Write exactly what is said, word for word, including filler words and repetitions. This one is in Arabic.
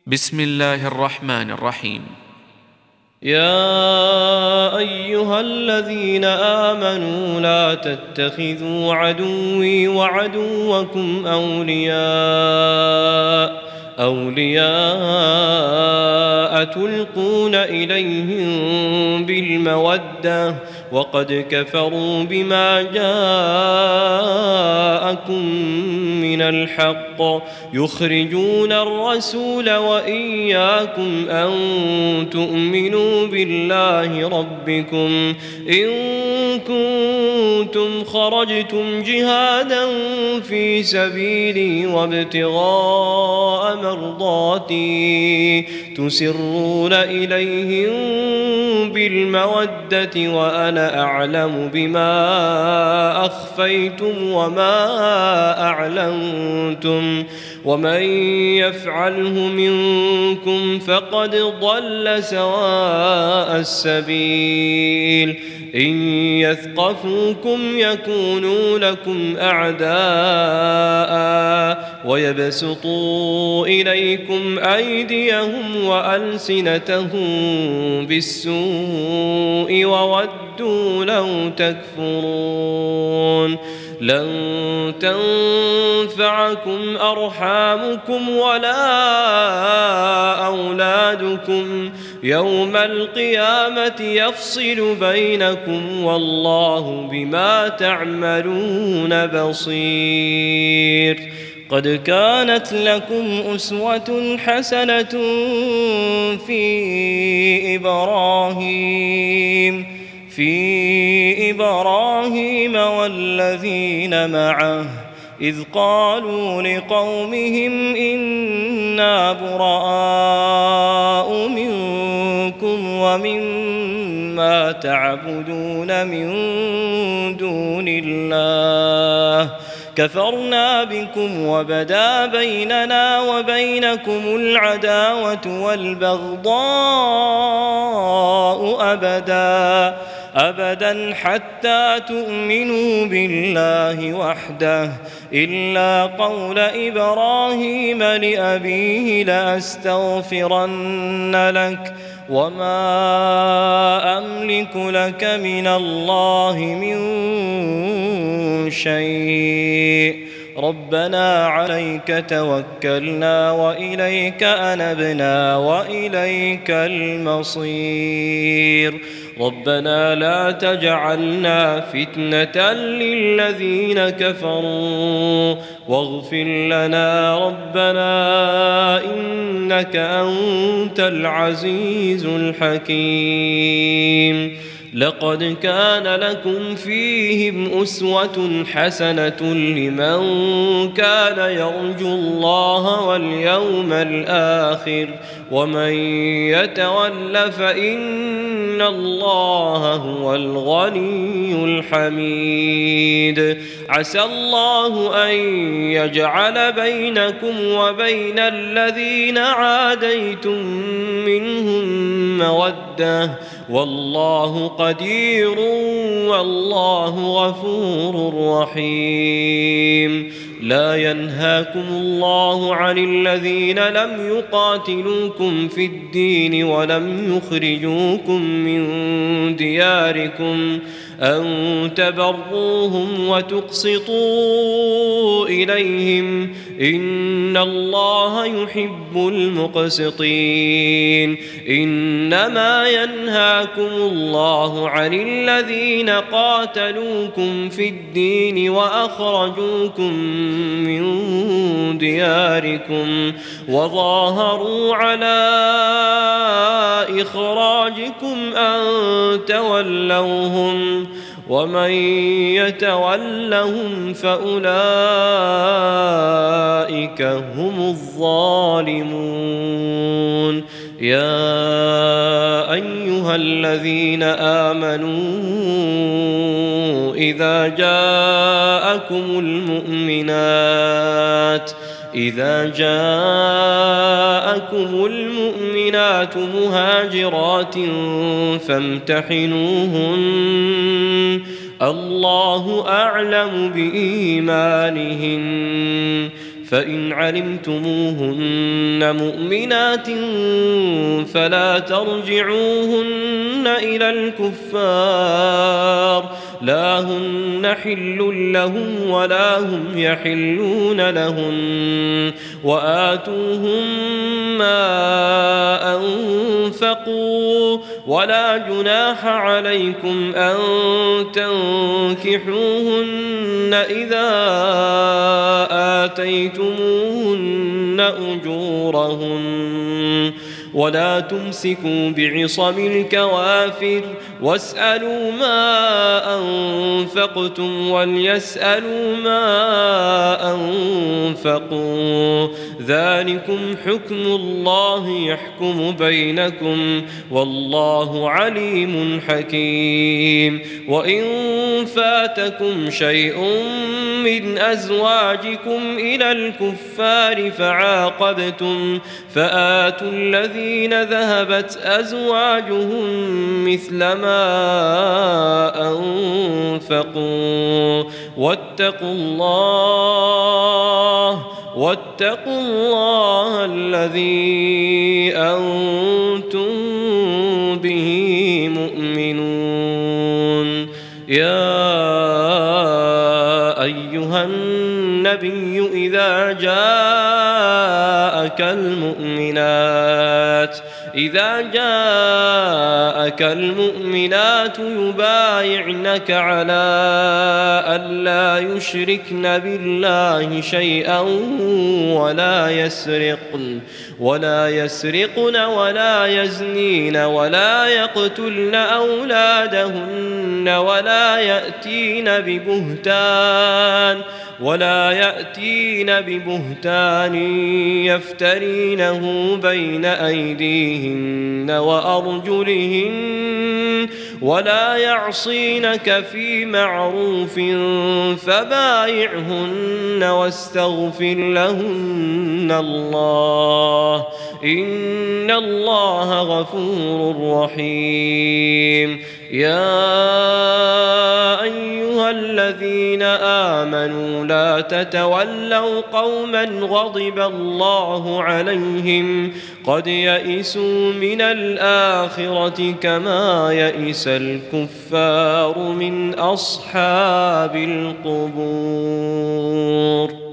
بسم الله الرحمن الرحيم. يا أيها الذين آمنوا لا تتخذوا عدوي وعدوكم أولياء أولياء تلقون إليهم بالمودة وقد كفروا بما جاءكم من الحق يخرجون الرسول وإياكم أن تؤمنوا بالله ربكم إن كنتم خرجتم جهادا في سبيلي وابتغاء مرضاتي تسرون إليهم بالمودة وأنا أعلم بما أخفيتم وما أعلنتم ومن يفعله منكم فقد ضل سواء السبيل إن يثقفوكم يكونوا لكم أعداء ويبسطوا إليكم أيديهم وألسنتهم بالسوء وودوا لو تكفرون لن تنفعكم أرحامكم ولا أولادكم يوم القيامة يفصل بينكم والله بما تعملون بصير. قد كانت لكم أسوة حسنة في إبراهيم في إبراهيم والذين معه إذ قالوا لقومهم إنا براء منكم ومما تعبدون من دون الله كفرنا بكم وبدا بيننا وبينكم العداوة والبغضاء أبدا أبدا حتى تؤمنوا بالله وحده إلا قول إبراهيم لأبيه لأستغفرن لك وما أملك لك من الله من شيء ربنا عليك توكلنا وإليك أنبنا وإليك المصير ربنا لا تجعلنا فتنة للذين كفروا واغفر لنا ربنا إنك أنت العزيز الحكيم. لقد كان لكم فيهم أسوة حسنة لمن كان يرجو الله واليوم الآخر ومن يتول فإن الله هو الغني الحميد. عسى الله أن يجعل بينكم وبين الذين عاديتم منهم مودة والله قدير والله غفور رحيم. لا ينهاكم الله عن الذين لم يقاتلوكم في الدين ولم يخرجوكم من دياركم أن تبروهم وتقسطوا إليهم إن الله يحب المقسطين. إنما ينهاكم الله عن الذين قاتلوكم في الدين وأخرجوكم من دياركم وظاهروا على إخراجكم أن تولوهم ومن يتولهم فأولئك هم الظالمون. يا أيها الذين آمنوا إذا جاءكم المؤمنات إذا جاءكم المؤمنات مهاجرات فامتحنوهن الله أعلم بإيمانهن فإن علمتموهن مؤمنات فلا ترجعوهن إلى الكفار لا هن حل لهم ولا هم يحلون لهن وآتوهم ما أنفقوا ولا جناح عليكم أن تنكحوهن إذا آتيتموهن أجورهن ولا تمسكوا بعصم الكوافر واسألوا ما أنفقتم وليسألوا ما أنفقوا ذلكم حكم الله يحكم بينكم والله عليم حكيم وإن فاتكم شيء من أزواجكم إلى الكفار فعاقبتم فآتوا الذين ذهبت أزواجهم مثل ما أنفقوا واتقوا الله واتقوا الله الذي أنتم به مؤمنون يا أيها النبي إذا جاءك المؤمنات إذا جاءك المؤمنات يبايعنك على ألا يشركن بالله شيئا ولا يسرقن ولا يسرقن ولا يزنين ولا يقتلن أولادهن ولا يأتين ببهتان ولا يأتين ببهتان يفترينه بين أيديهن وأرجلهن ولا يعصينك في معروف فبايعهن واستغفر لهن الله إن الله غفور رحيم يا أيها الذين آمنوا لا تتولوا قوما غضب الله عليهم قد يئسوا من الآخرة كما يئس الكفار من أصحاب القبور.